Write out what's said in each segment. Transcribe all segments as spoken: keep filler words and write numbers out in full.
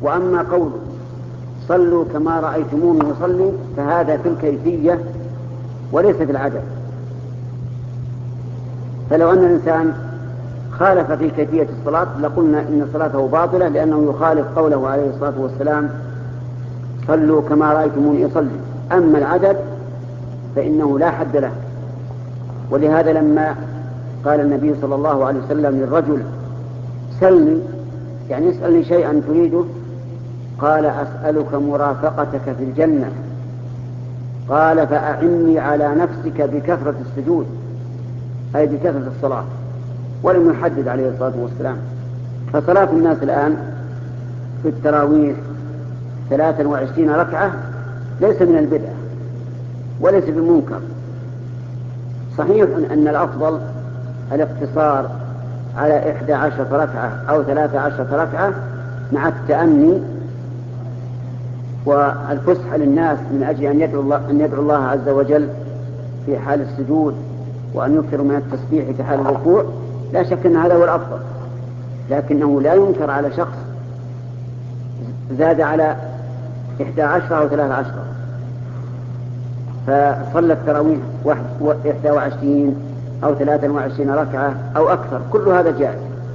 وأما قوله صلوا كما رأيتموني يصلي فهذا في الكيفية وليس في العدد. فلو أن الإنسان خالف في كيفية الصلاة لقلنا إن صلاته باطلة، لأنه يخالف قوله عليه الصلاة والسلام صلوا كما رأيتموني يصلي. أما العدد فإنه لا حد له، ولهذا لما قال النبي صلى الله عليه وسلم للرجل سلني، يعني اسألني شيئا تريده، قال أسألك مرافقتك في الجنة، قال فأعني على نفسك بكثرة السجود، أي بكثرة الصلاة، ولم يحدد عليه الصلاة والسلام. فصلاة الناس الآن في التراويح ثلاثا وعشرين ركعة ليس من البدعة وليس بالمنكر. صحيح أن الأفضل الاقتصار على إحدى عشرة ركعة أو ثلاثة عشرة ركعة مع التأني والفسح للناس من أجل أن يدعو الله, أن يدعو الله عز وجل في حال السجود، وأن يكثر من التسبيح في حال الركوع. لا شك أن هذا هو الأفضل، لكنه لا ينكر على شخص زاد على إحدى عشرة أو ثلاثة عشرة فصلى التراويح إحدى وعشرين أو ثلاثا وعشرين ركعة أو أكثر، كل هذا جائز.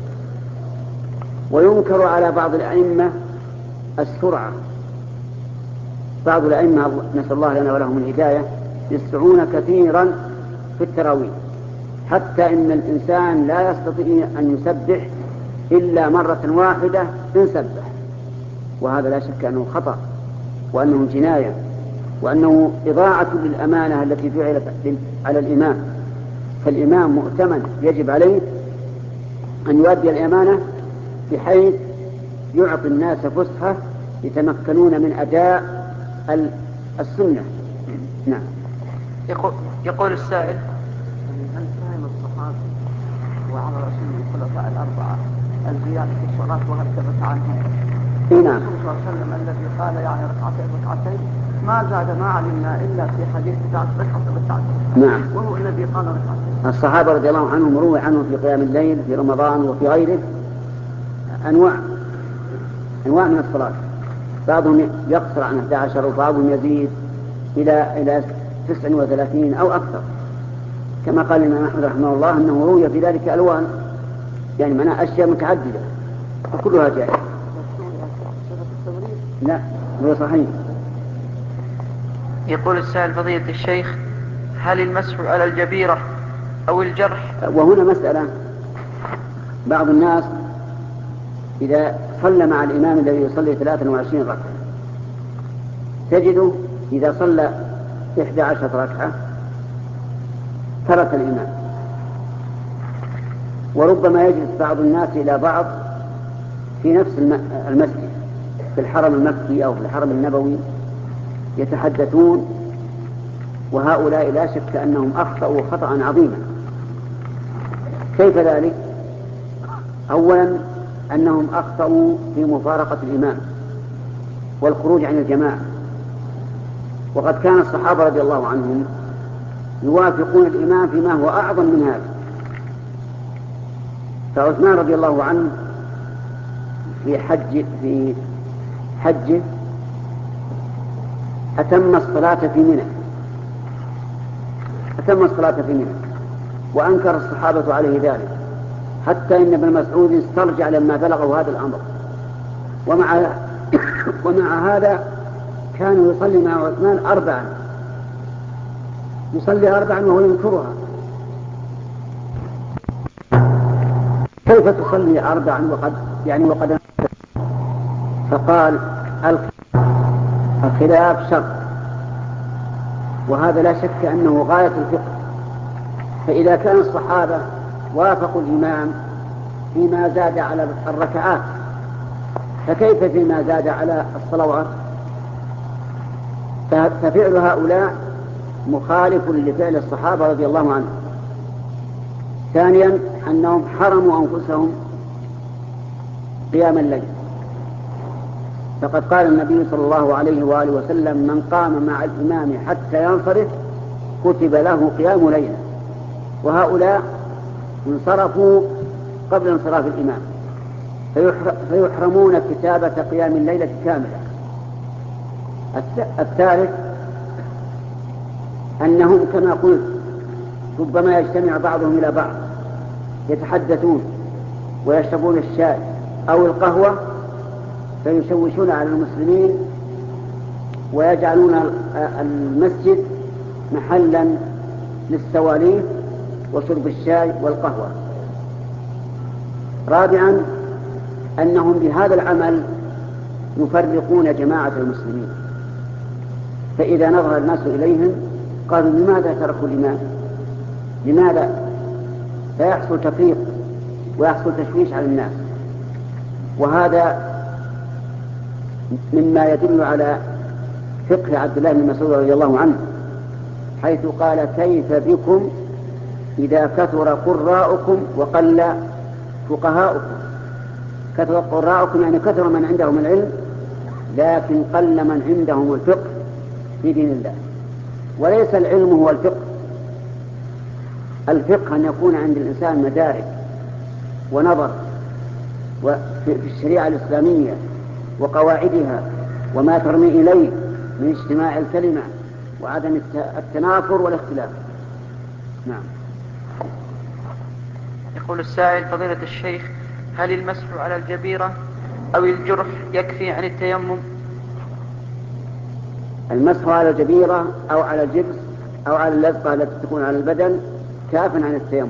وينكر على بعض الأئمة السرعة. بعض الأئمة نسأل الله لنا ولهم الهداية يسرعون كثيرا في التراويح، حتى إن الإنسان لا يستطيع أن يسبح إلا مرة واحدة إن سبح، وهذا لا شك أنه خطأ وأنه جناية وأنه إضاعة للأمانة التي جعلت على الإمام. فالإمام مؤتمن، يجب عليه أن يؤدي الأمانة بحيث يعطي الناس فسحة يتمكنون من أداء السنة. نعم. يقول, يقول السائل: هل فهم الصحابة وعلى رسول الخلفاء الأربعة الزيادة في الصلاة وهل ثبت عنهم؟ إيه نعم. الرسول صلى الله عليه وسلم الذي قال يعني ركعتين ركعتين ما زاد ما علمنا إلا في حديث بتاعت ركعة ركعتين. نعم. وهو الذي قال ركعتين. الصحابة رضي الله عنهم روي عنهم في قيام الليل في رمضان وفي غيره أنواع أنواع من الصلاة، بعضهم يقصر عن أحد عشر وبعضهم يزيد إلى إلى تسع وثلاثين أو أكثر، كما قال الإمام أحمد رحمه الله أنه روي في ذلك ألوان، يعني معناه أشياء متعددة وكلها جائزة. لا هو صحيح. يقول السائل: فضيلة الشيخ، هل المسح على الجبيرة أو الجرح؟ وهنا مسألة، بعض الناس إذا صلى مع الإمام الذي يصلي ثلاثا وعشرين ركعة تجده إذا صلى إحدى عشرة ركعة ترك الإمام، وربما يجلس بعض الناس إلى بعض في نفس المسجد في الحرم المكي أو في الحرم النبوي يتحدثون، وهؤلاء لا شك أنهم أخطأوا خطأ عظيما. كيف ذلك؟ أولا أنهم أخطأوا في مفارقة الإمام والخروج عن الجماعة، وقد كان الصحابة رضي الله عنهم يوافقون الإمام فيما هو أعظم من هذا. فعثمان رضي الله عنه في حج في حجه أتم الصلاة في منى أتم الصلاة في منى وأنكر الصحابة عليه ذلك، حتى إن ابن مسعود استرجع لما بلغه هذا الأمر. ومع ومع هذا كان يصلي مع عثمان أربعا، يصلي أربعا وهو ينكرها. كيف تصلي أربعا وقد يعني وقد فقال الخلاف شر، وهذا لا شك أنه غاية الفقه. فإذا كان الصحابة وافقوا الإمام فيما زاد على الركعات فكيف فيما زاد على الصلوات؟ ففعل هؤلاء مخالف لفعل الصحابة رضي الله عنهم. ثانيا أنهم حرموا أنفسهم قيام الليل، فقد قال النبي صلى الله عليه وآله وسلم: من قام مع الإمام حتى ينصرف كتب له قيام ليلة. وهؤلاء انصرفوا قبل انصراف الإمام، فيحرمون كتابة قيام الليلة كاملة. الثالث أنهم كما قلت ربما يجتمع بعضهم إلى بعض يتحدثون ويشربون الشاي أو القهوة فيشوشون على المسلمين ويجعلون المسجد محلا للسواليف وشرب الشاي والقهوة. رابعا أنهم بهذا العمل يفرقون جماعة المسلمين، فإذا نظر الناس إليهم قالوا لماذا تركوا الإمام؟ لماذا؟ فيحصل تفريق ويحصل تشويش على الناس. وهذا مما يدل على فقه عبد الله بن مسعود رضي الله عنه، حيث قال كيف بكم إذا كثر قراءكم وقل فقهاؤكم. كثر قراءكم يعني كثر من عندهم العلم لكن قل من عندهم الفقه في دين الله. وليس العلم هو الفقه، الفقه أن يكون عند الإنسان مدارك ونظر في الشريعة الإسلامية وقواعدها وما ترمي إليه من اجتماع الكلمة وعدم التنافر والاختلاف. نعم. يقول السائل فضيلة الشيخ هل المسح على الجبيرة أو الجرح يكفي عن التيمم؟ المسح على الجبيرة أو على الجبس أو على اللزقة التي تكون على البدن كاف عن التيمم،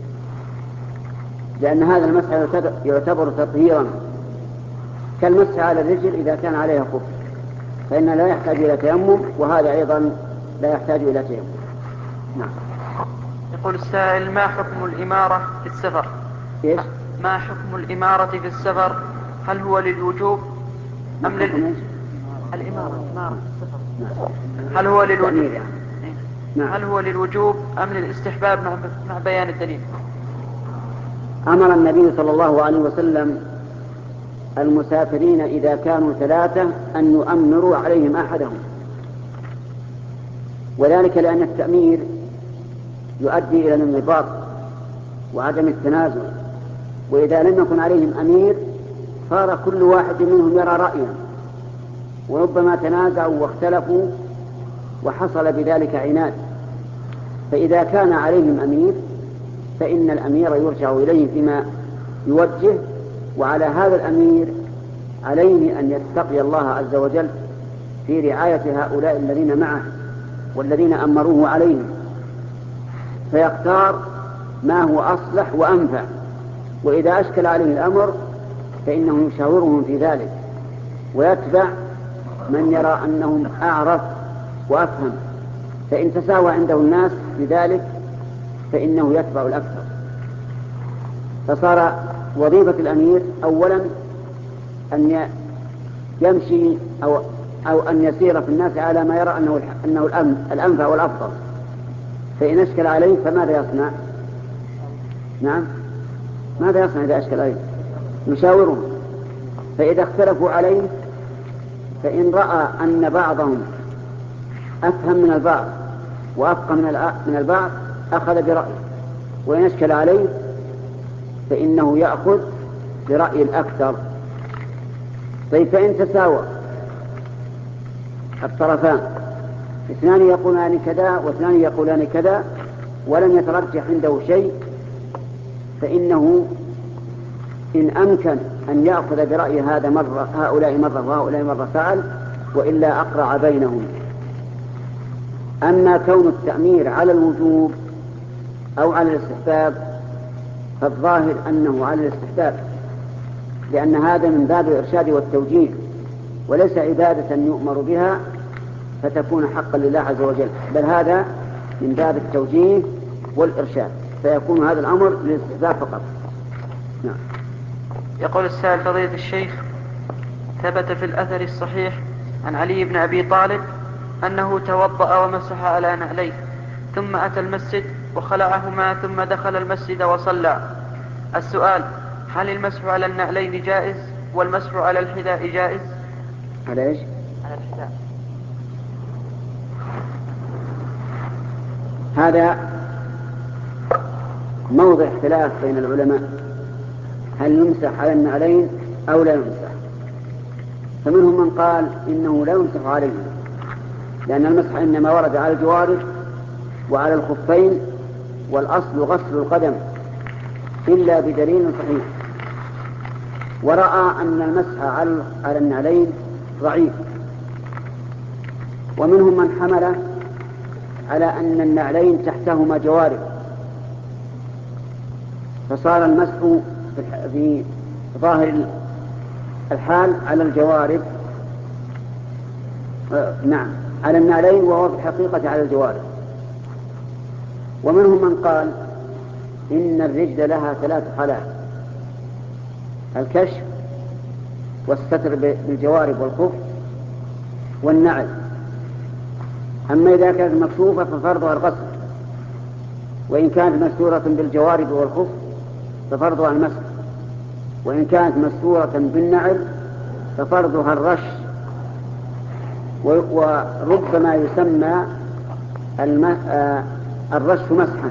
لأن هذا المسح يعتبر تطهيرا كالمسح على الرجل إذا كان عليها خف، فإن لا يحتاج إلى تيمم، وهذا أيضا لا يحتاج إلى تيمم. نعم. يقول السائل ما حكم الإمارة في السفر؟ إيش؟ ما حكم الإمارة في السفر؟ هل هو للوجوب أم لل... الإمارة الإمارة في السفر هل هو للوجوب نعم. هل هو للوجوب أم للاستحباب مع بيان الدليل؟ أمر النبي صلى الله عليه وسلم المسافرين إذا كانوا ثلاثة أن يؤمروا عليهم أحدهم، وذلك لأن التأمير يؤدي إلى الانضباط وعدم التنازل، وإذا لم يكن عليهم أمير صار كل واحد منهم يرى رأيا، وربما تنازعوا واختلفوا وحصل بذلك عناد. فإذا كان عليهم أمير فإن الأمير يرجع إليه فيما يوجه، وعلى هذا الأمير عليه أن يتقي الله عز وجل في رعاية هؤلاء الذين معه والذين أمروه عليهم، فيختار ما هو أصلح وأنفع، وإذا أشكل عليه الأمر فإنه يشاورهم في ذلك ويتبع من يرى أنهم أعرف وأفهم، فإن تساوى عنده الناس بذلك فإنه يتبع الأكثر. فصار وظيفة الأمير أولا أن يمشي أو, أو أن يسير في الناس على ما يرى أنه, أنه الأنفع والأفضل، فإن أشكل عليه فماذا يصنع؟ نعم، ماذا يصنع إذا أشكل عليه؟ يشاورهم، فإذا اختلفوا عليه فإن رأى أن بعضهم أفهم من البعض وأفقه من البعض أخذ برأيه، وإن أشكل عليه فإنه يأخذ برأي الأكثر. طيب فإن تساوى الطرفان، اثنان يقولان كذا واثنان يقولان كذا ولم يترجح عنده شيء، فإنه إن أمكن أن يأخذ برأي هذا مرة هؤلاء مرة وهؤلاء مرة فعل، وإلا أقرع بينهم. أما كون التأمير على الوجوب أو على الاستحباب فالظاهر أنه على الاستحباب، لأن هذا من باب الإرشاد والتوجيه وليس عبادة يؤمر بها فتكون حقا لله عز وجل، بل هذا من باب التوجيه والإرشاد، فيكون هذا الأمر للاستحباب فقط. نعم. يقول السائل فضيلة الشيخ ثبت في الأثر الصحيح عن علي بن أبي طالب أنه توضأ ومسح على نعليه ثم أتى المسجد وخلعهما ثم دخل المسجد وصلى. السؤال هل المسح على النعلين جائز والمسح على الحذاء جائز؟ على إيش؟ على الحذاء. هذا موضع اختلاف بين العلماء. هل يمسح على النعلين أو لا يمسح؟ فمنهم من قال إنه لا يمسح عليه، لأن المسح إنما ورد على الجوارب وعلى الخفين، والأصل غسل القدم إلا بدليل صحيح. ورأى أن المسح على النعلين ضعيف. ومنهم من حمل على أن النعلين تحتهما جوارب، فصار المسح في ظاهر الحال على الجوارب، نعم على النعلين، وهو في الحقيقة على الجوارب. ومنهم من قال إن الرجل لها ثلاث حالات: الكشف والستر بالجوارب والخف والنعل. أما إذا كانت مكشوفة ففرضها الغسل، وإن كانت مستورة بالجوارب والخف ففرضها المسح، وإن كانت مستورة بالنعل ففرضها الرش، وربما يسمى الرش مسحا،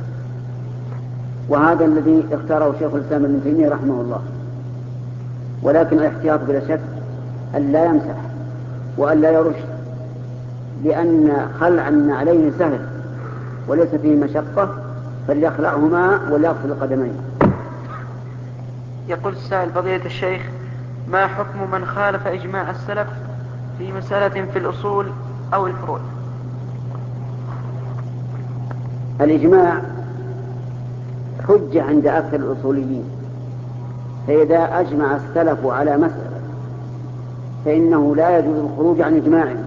وهذا الذي اختاره شيخ الإسلام ابن تيمية رحمه الله. ولكن الاحتياط بلا شك أن لا يمسح وأن لا يرش، لأن خلع النعلين سهل وليس فيه مشقة، فليخلعهما وليغسل القدمين. يقول السائل: فضيلة الشيخ، ما حكم من خالف إجماع السلف في مسألة في الأصول أو الفروع؟ الإجماع حجة عند أكثر الأصوليين، فإذا أجمع السلف على مسألة فإنه لا يجوز الخروج عن إجماعهم.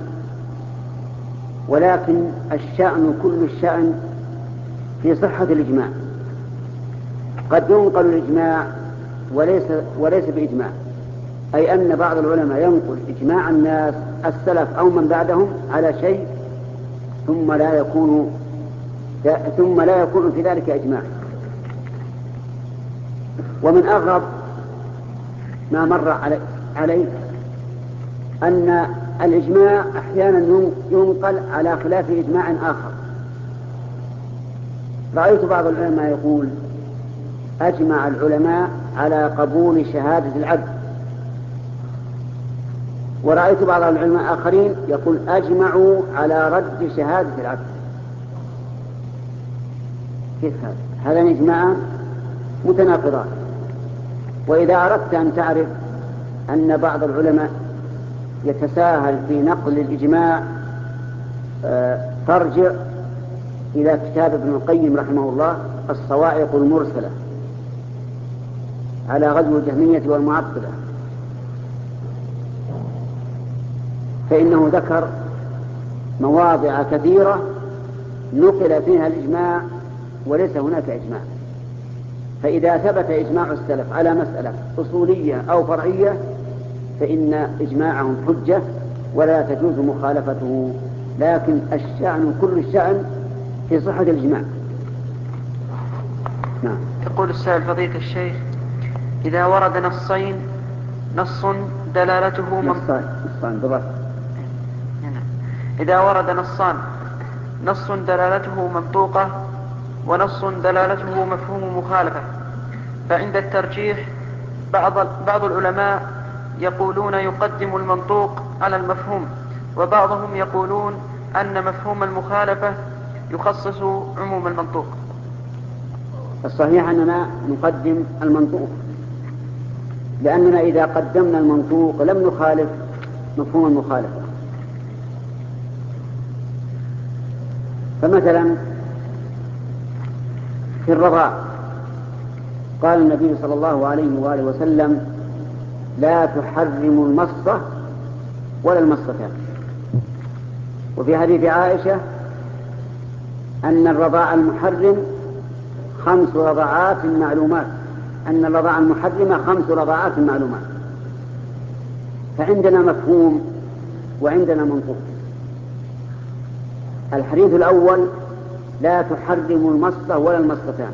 ولكن الشأن كل الشأن في صحة الإجماع. قد ينقل الإجماع وليس, وليس بإجماع، أي أن بعض العلماء ينقل إجماع الناس السلف أو من بعدهم على شيء ثم لا يكون ثم لا يكون في ذلك إجماع. ومن أغرب ما مر علي, علي أن الإجماع أحيانا ينقل على خلاف إجماع آخر. رأيت بعض العلماء يقول: أجمع العلماء على قبول شهادة العبد. ورأيت بعض العلماء آخرين يقول: أجمعوا على رد شهادة العبد. كيف هذا؟ هذا إجماع متناقضان. وإذا أردت أن تعرف أن بعض العلماء يتساهل في نقل الإجماع فارجع إلى كتاب ابن القيم رحمه الله الصواعق المرسلة على غزو الجهمية والمعطلة، فإنه ذكر مواضع كثيرة نقل فيها الإجماع وليس هناك إجماع. فإذا ثبت إجماع السلف على مسألة أصولية أو فرعية فإن إجماعهم حجة ولا تجوز مخالفته، لكن الشأن كل الشأن في صحة الإجماع. نعم. يقول السائل: فضيلة الشيخ، إذا ورد نصين، نص دلالته نصان نصان بالرفع. إذا ورد نصان، نص دلالته منطوقة ونص دلالته مفهوم مخالفة، فعند الترجيح بعض بعض العلماء يقولون يقدم المنطوق على المفهوم، وبعضهم يقولون أن مفهوم المخالفة يخصص عموم المنطوق. الصحيح أننا نقدم المنطوق، لأننا إذا قدمنا المنطوق لم نخالف مفهوم المخالفة. فمثلا في الرضاع قال النبي صلى الله عليه وآله وسلم: لا تحرم المصة ولا المصتان. وفي حديث عائشة أن الرضاع المحرم خمس رضاعات معلومات، أن الرضاع المحرمة خمس رضاعات معلومات. فعندنا مفهوم وعندنا منطوق. الحديث الأول: لا تحرم المصة ولا المصتان،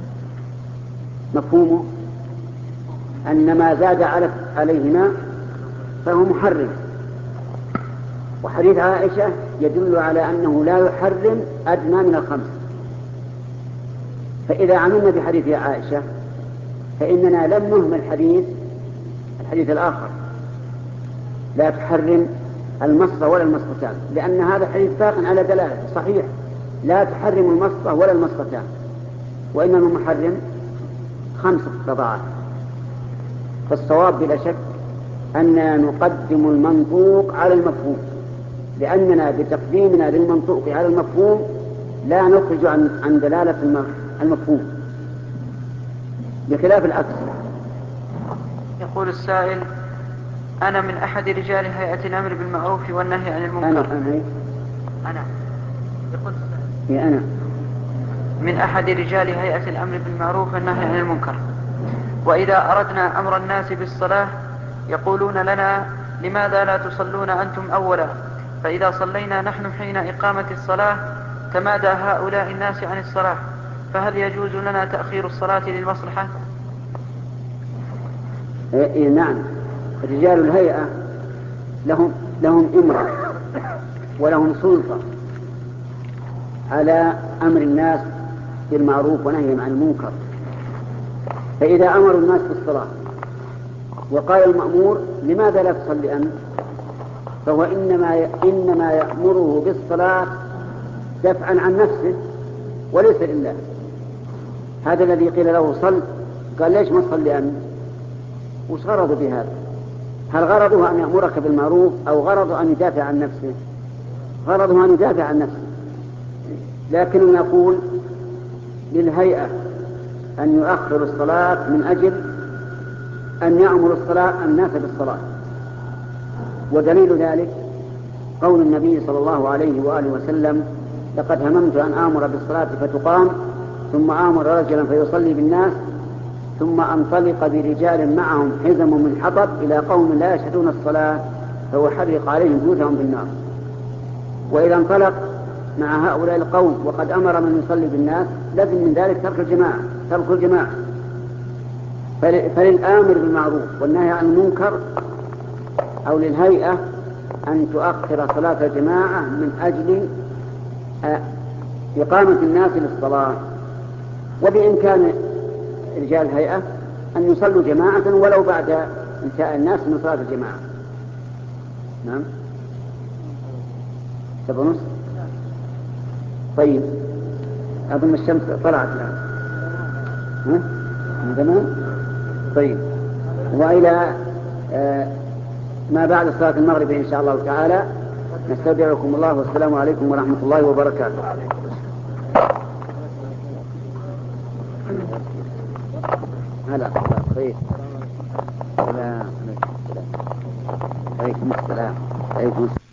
مفهومه أن ما زاد عليهما فهو محرم. وحديث عائشة يدل على أنه لا يحرم أدنى من الخمس. فإذا عملنا بحديث عائشة فإننا لم نهمل الحديث الحديث الآخر لا تحرم المصة ولا المصتان، لأن هذا الحديث باق على دلالة صحيح لا تحرم المصة ولا المصتان، وإنما المحرم خمسة رضاعات. فالصواب بلا شك أننا نقدم المنطوق على المفهوم، لأننا بتقديمنا للمنطوق على المفهوم لا نخرج عن, عن دلالة المفهوم، بخلاف العكس. يقول السائل: أنا من أحد رجال هيئة الأمر بالمعروف والنهي عن المنكر. أنا أنا أنا يقول السائل يا أنا من أحد رجال هيئة الأمر بالمعروف والنهي عن المنكر، وإذا أردنا أمر الناس بالصلاة يقولون لنا: لماذا لا تصلون أنتم أولا؟ فإذا صلينا نحن حين إقامة الصلاة تمادى هؤلاء الناس عن الصلاة، فهل يجوز لنا تأخير الصلاة للمصلحة؟ إيه نعم، رجال الهيئة لهم لهم إمرة ولهم سلطة على أمر الناس بالمعروف ونهيهم عن المنكر. فإذا أمروا الناس بالصلاة وقال المأمور: لماذا لا تصلي أنت؟ فهو إنما إنما يأمره بالصلاة دفعا عن نفسه وليس لله. هذا الذي قيل له صل قال: ليش ما تصلي أنت؟ وش غرضه بهذا؟ هل غرضه أن يأمرك بالمعروف أو غرضه أن يدافع عن نفسه؟ غرضه أن يدافع عن نفسه. لكن نقول للهيئة أن يؤخر الصلاة من أجل أن يأمر الصلاة الناس بالصلاة. ودليل ذلك قول النبي صلى الله عليه وآله وسلم: لقد هممت أن آمر بالصلاة فتقام ثم آمر رجلا فيصلي بالناس ثم أنطلق برجال معهم حزم من حطب إلى قوم لا يشهدون الصلاة فأحرق عليهم بيوتهم بالنار. وإذا انطلق مع هؤلاء القوم وقد أمر من يصلي بالناس لازم من ذلك ترك الجماعة ترك الجماعة فللآمر بالمعروف والنهي عن المنكر أو للهيئة أن تؤخر صلاة الجماعة من أجل إقامة الناس للصلاة. وبإمكان رجال الهيئة أن يصلوا جماعة ولو بعد انتهاء الناس من صلاة الجماعة. نعم. سبع ونص. طيب أظن الشمس طلعت الآن. ها؟ من زمان. طيب وإلى آه ما بعد صلاة المغرب إن شاء الله تعالى نستودعكم الله والسلام عليكم ورحمة الله وبركاته. هلا خير. السلام عليكم. عليكم السلام. عليكم السلام.